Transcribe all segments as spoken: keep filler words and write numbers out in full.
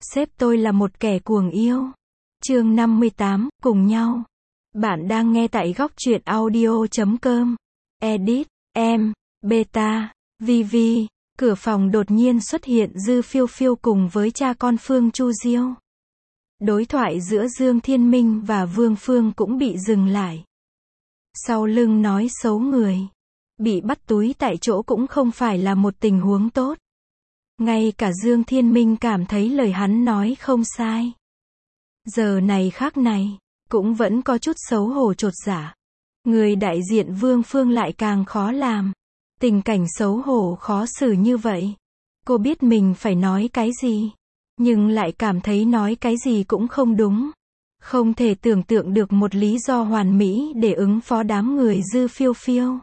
Sếp tôi là một kẻ cuồng yêu. Chương năm mươi tám, cùng nhau. Bạn đang nghe tại góc truyện audio chấm com. Edit, em, beta, vê vê. Cửa phòng đột nhiên xuất hiện Dư Phiêu Phiêu cùng với cha con Phương Chu Diêu. Đối thoại giữa Dương Thiên Minh và Vương Phương cũng bị dừng lại. Sau lưng nói xấu người, bị bắt túi tại chỗ cũng không phải là một tình huống tốt. Ngay cả Dương Thiên Minh cảm thấy lời hắn nói không sai. Giờ này khác này, cũng vẫn có chút xấu hổ chột dạ. Người đại diện Vương Phương lại càng khó làm. Tình cảnh xấu hổ khó xử như vậy. Cô biết mình phải nói cái gì, nhưng lại cảm thấy nói cái gì cũng không đúng. Không thể tưởng tượng được một lý do hoàn mỹ để ứng phó đám người Dư Phiêu Phiêu.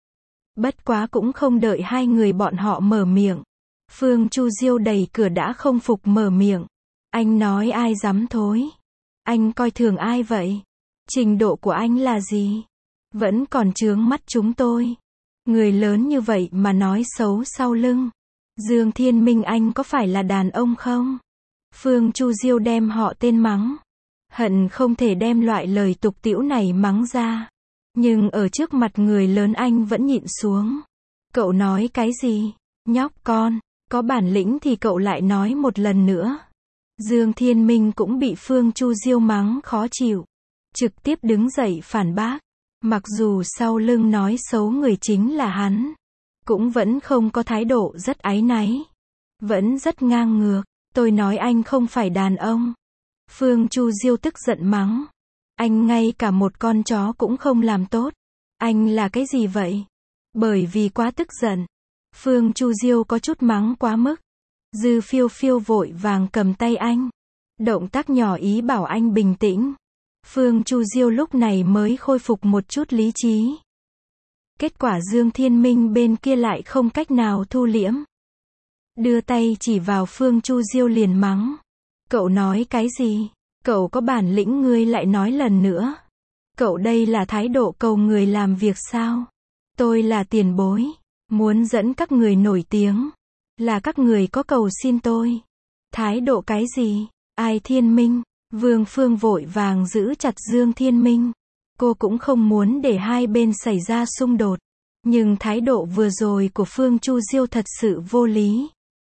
Bất quá cũng không đợi hai người bọn họ mở miệng. Phương Chu Diêu đẩy cửa đã không phục mở miệng. Anh nói ai dám thối? Anh coi thường ai vậy? Trình độ của anh là gì? Vẫn còn chướng mắt chúng tôi. Người lớn như vậy mà nói xấu sau lưng. Dương Thiên Minh, anh có phải là đàn ông không? Phương Chu Diêu đem họ tên mắng. Hận không thể đem loại lời tục tĩu này mắng ra. Nhưng ở trước mặt người lớn anh vẫn nhịn xuống. Cậu nói cái gì? Nhóc con, có bản lĩnh thì cậu lại nói một lần nữa. Dương Thiên Minh cũng bị Phương Chu Diêu mắng khó chịu. Trực tiếp đứng dậy phản bác. Mặc dù sau lưng nói xấu người chính là hắn, cũng vẫn không có thái độ rất áy náy. Vẫn rất ngang ngược. Tôi nói anh không phải đàn ông. Phương Chu Diêu tức giận mắng. Anh ngay cả một con chó cũng không làm tốt. Anh là cái gì vậy? Bởi vì quá tức giận, Phương Chu Diêu có chút mắng quá mức. Dư Phiêu Phiêu vội vàng cầm tay anh. Động tác nhỏ ý bảo anh bình tĩnh. Phương Chu Diêu lúc này mới khôi phục một chút lý trí. Kết quả Dương Thiên Minh bên kia lại không cách nào thu liễm. Đưa tay chỉ vào Phương Chu Diêu liền mắng. Cậu nói cái gì? Cậu có bản lĩnh ngươi lại nói lần nữa. Cậu đây là thái độ cầu người làm việc sao? Tôi là tiền bối, muốn dẫn các người nổi tiếng. Là các người có cầu xin tôi. Thái độ cái gì? Ai Thiên Minh? Vương Phương vội vàng giữ chặt Dương Thiên Minh. Cô cũng không muốn để hai bên xảy ra xung đột. Nhưng thái độ vừa rồi của Phương Chu Diêu thật sự vô lý.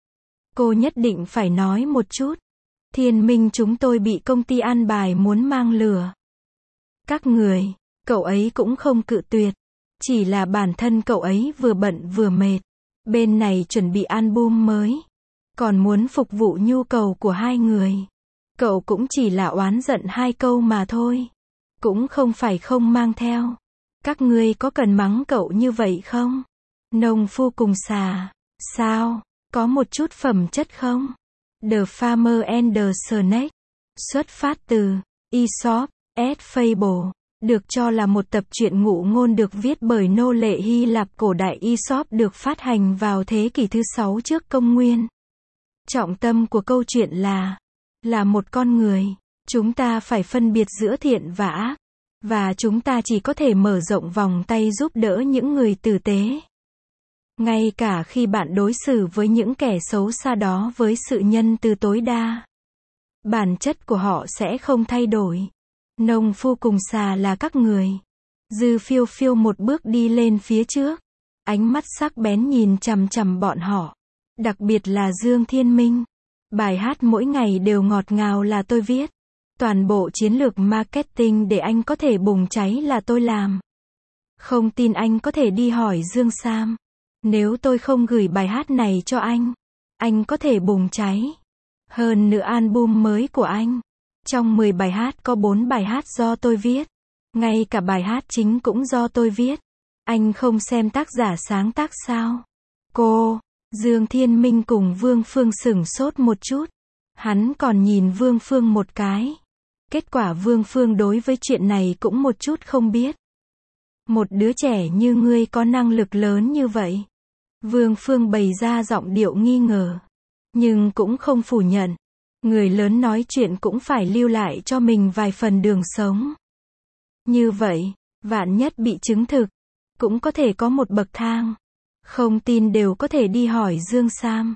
Cô nhất định phải nói một chút. Thiên Minh, chúng tôi bị công ty an bài muốn mang lừa các người. Cậu ấy cũng không cự tuyệt. Chỉ là bản thân cậu ấy vừa bận vừa mệt. Bên này chuẩn bị album mới, còn muốn phục vụ nhu cầu của hai người. Cậu cũng chỉ là oán giận hai câu mà thôi. Cũng không phải không mang theo. Các ngươi có cần mắng cậu như vậy không? Nông phu cùng xà. Sao? Có một chút phẩm chất không? The Farmer and the Snake. Xuất phát từ Aesop, S Fable. Được cho là một tập truyện ngụ ngôn được viết bởi nô lệ Hy Lạp cổ đại. Aesop được phát hành vào thế kỷ thứ sáu trước công nguyên. Trọng tâm của câu chuyện là Là một con người, chúng ta phải phân biệt giữa thiện và ác. Và chúng ta chỉ có thể mở rộng vòng tay giúp đỡ những người tử tế. Ngay cả khi bạn đối xử với những kẻ xấu xa đó với sự nhân từ tối đa, bản chất của họ sẽ không thay đổi. Nông phu cùng xà là các người. Dư Phiêu Phiêu một bước đi lên phía trước. Ánh mắt sắc bén nhìn chằm chằm bọn họ. Đặc biệt là Dương Thiên Minh. Bài hát mỗi ngày đều ngọt ngào là tôi viết. Toàn bộ chiến lược marketing để anh có thể bùng cháy là tôi làm. Không tin anh có thể đi hỏi Dương Sam. Nếu tôi không gửi bài hát này cho anh, anh có thể bùng cháy. Hơn nữa album mới của anh, trong mười bài hát có bốn bài hát do tôi viết. Ngay cả bài hát chính cũng do tôi viết. Anh không xem tác giả sáng tác sao? Cô, Dương Thiên Minh cùng Vương Phương sửng sốt một chút. Hắn còn nhìn Vương Phương một cái. Kết quả Vương Phương đối với chuyện này cũng một chút không biết. Một đứa trẻ như ngươi có năng lực lớn như vậy. Vương Phương bày ra giọng điệu nghi ngờ. Nhưng cũng không phủ nhận. Người lớn nói chuyện cũng phải lưu lại cho mình vài phần đường sống. Như vậy, vạn nhất bị chứng thực, cũng có thể có một bậc thang. Không tin đều có thể đi hỏi Dương Sam.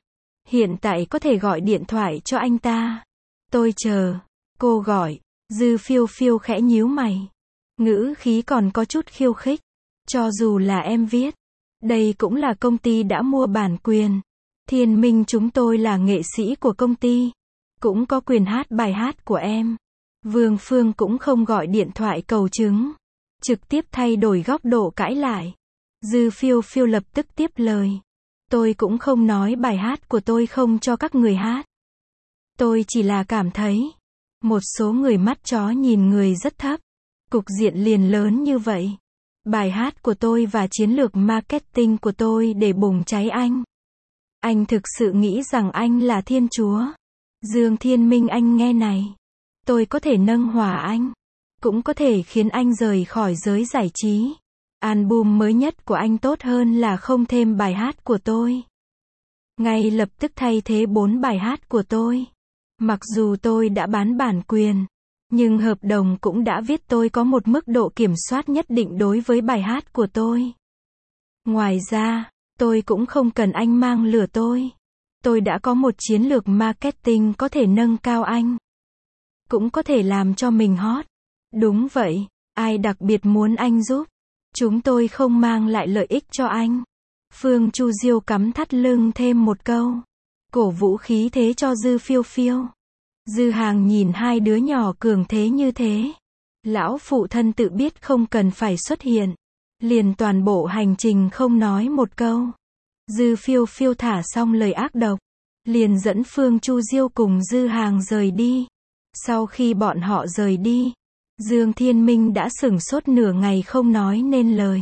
Hiện tại có thể gọi điện thoại cho anh ta. Tôi chờ. Cô gọi. Dư Phiêu Phiêu khẽ nhíu mày. Ngữ khí còn có chút khiêu khích. Cho dù là em viết. Đây cũng là công ty đã mua bản quyền. Thiên Minh chúng tôi là nghệ sĩ của công ty. Cũng có quyền hát bài hát của em. Vương Phương cũng không gọi điện thoại cầu chứng. Trực tiếp thay đổi góc độ cãi lại. Dư Phiêu Phiêu lập tức tiếp lời. Tôi cũng không nói bài hát của tôi không cho các người hát. Tôi chỉ là cảm thấy. Một số người mắt chó nhìn người rất thấp. Cục diện liền lớn như vậy. Bài hát của tôi và chiến lược marketing của tôi để bùng cháy anh. Anh thực sự nghĩ rằng anh là thiên chúa. Dương Thiên Minh anh nghe này. Tôi có thể nâng hỏa anh. Cũng có thể khiến anh rời khỏi giới giải trí. Album mới nhất của anh tốt hơn là không thêm bài hát của tôi. Ngay lập tức thay thế bốn bài hát của tôi. Mặc dù tôi đã bán bản quyền. Nhưng hợp đồng cũng đã viết tôi có một mức độ kiểm soát nhất định đối với bài hát của tôi. Ngoài ra, tôi cũng không cần anh mang lừa tôi. Tôi đã có một chiến lược marketing có thể nâng cao anh. Cũng có thể làm cho mình hot. Đúng vậy, ai đặc biệt muốn anh giúp. Chúng tôi không mang lại lợi ích cho anh. Phương Chu Diêu cắm thắt lưng thêm một câu. Cổ vũ khí thế cho Dư Phiêu Phiêu. Dư Hàng nhìn hai đứa nhỏ cường thế như thế. Lão phụ thân tự biết không cần phải xuất hiện. Liền toàn bộ hành trình không nói một câu. Dư Phiêu Phiêu thả xong lời ác độc. Liền dẫn Phương Chu Diêu cùng Dư Hàng rời đi. Sau khi bọn họ rời đi, Dương Thiên Minh đã sửng sốt nửa ngày không nói nên lời.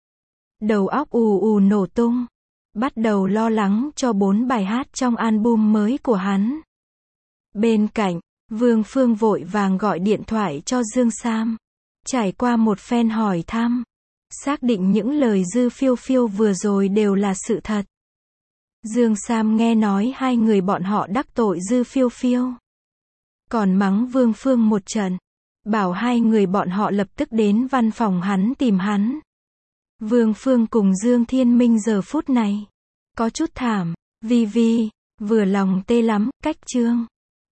Đầu óc ù ù nổ tung. Bắt đầu lo lắng cho bốn bài hát trong album mới của hắn. Bên cạnh, Vương Phương vội vàng gọi điện thoại cho Dương Sam. Trải qua một phen hỏi thăm. Xác định những lời Dư Phiêu Phiêu vừa rồi đều là sự thật. Dương Sam nghe nói hai người bọn họ đắc tội Dư Phiêu Phiêu. Còn mắng Vương Phương một trận. Bảo hai người bọn họ lập tức đến văn phòng hắn tìm hắn. Vương Phương cùng Dương Thiên Minh giờ phút này. Có chút thảm. Vi Vi, vừa lòng tê lắm, cách chương.